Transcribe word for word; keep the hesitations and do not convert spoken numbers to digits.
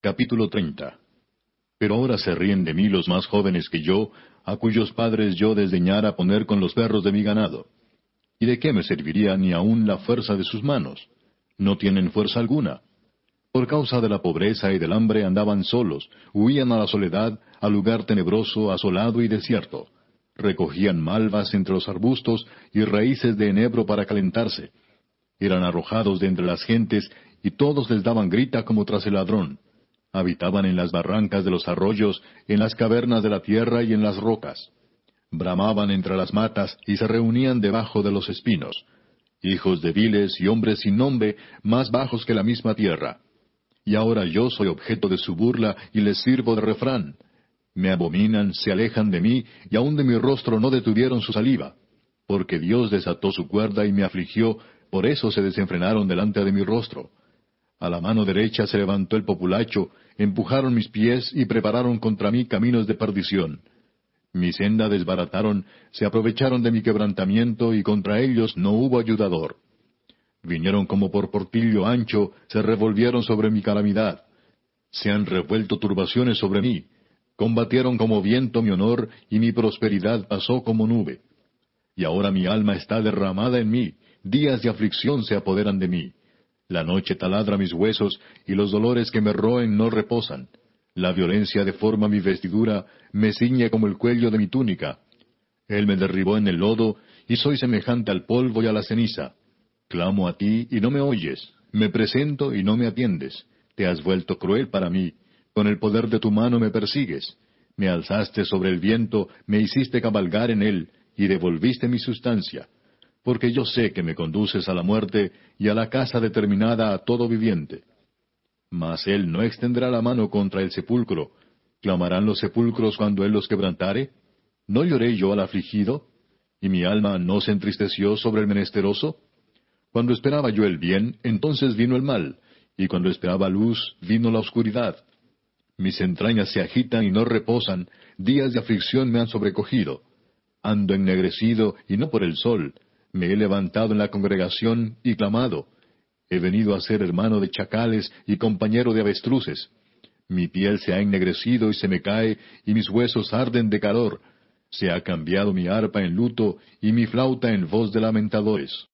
Capítulo treinta. Pero ahora se ríen de mí los más jóvenes que yo, a cuyos padres yo desdeñara poner con los perros de mi ganado. ¿Y de qué me serviría ni aun la fuerza de sus manos? No tienen fuerza alguna. Por causa de la pobreza y del hambre andaban solos, huían a la soledad, al lugar tenebroso, asolado y desierto. Recogían malvas entre los arbustos y raíces de enebro para calentarse. Eran arrojados de entre las gentes, y todos les daban grita como tras el ladrón. Habitaban en las barrancas de los arroyos, en las cavernas de la tierra y en las rocas. Bramaban entre las matas y se reunían debajo de los espinos. Hijos débiles y hombres sin nombre, más bajos que la misma tierra. Y ahora yo soy objeto de su burla y les sirvo de refrán. Me abominan, se alejan de mí, y aun de mi rostro no detuvieron su saliva. Porque Dios desató su cuerda y me afligió, por eso se desenfrenaron delante de mi rostro. A la mano derecha se levantó el populacho, empujaron mis pies y prepararon contra mí caminos de perdición. Mi senda desbarataron, se aprovecharon de mi quebrantamiento, y contra ellos no hubo ayudador. Vinieron como por portillo ancho, se revolvieron sobre mi calamidad. Se han revuelto turbaciones sobre mí. Combatieron como viento mi honor, y mi prosperidad pasó como nube. Y ahora mi alma está derramada en mí, días de aflicción se apoderan de mí. La noche taladra mis huesos, y los dolores que me roen no reposan. La violencia deforma mi vestidura, me ciñe como el cuello de mi túnica. Él me derribó en el lodo, y soy semejante al polvo y a la ceniza. Clamo a ti, y no me oyes. Me presento, y no me atiendes. Te has vuelto cruel para mí. Con el poder de tu mano me persigues. Me alzaste sobre el viento, me hiciste cabalgar en él, y devolviste mi sustancia. Porque yo sé que me conduces a la muerte, y a la casa determinada a todo viviente. Mas él no extenderá la mano contra el sepulcro. ¿Clamarán los sepulcros cuando él los quebrantare? ¿No lloré yo al afligido? ¿Y mi alma no se entristeció sobre el menesteroso? Cuando esperaba yo el bien, entonces vino el mal, y cuando esperaba luz, vino la oscuridad. Mis entrañas se agitan y no reposan, días de aflicción me han sobrecogido. Ando ennegrecido, y no por el sol. Me he levantado en la congregación y clamado. He venido a ser hermano de chacales y compañero de avestruces. Mi piel se ha ennegrecido y se me cae, y mis huesos arden de calor. Se ha cambiado mi arpa en luto, y mi flauta en voz de lamentadores.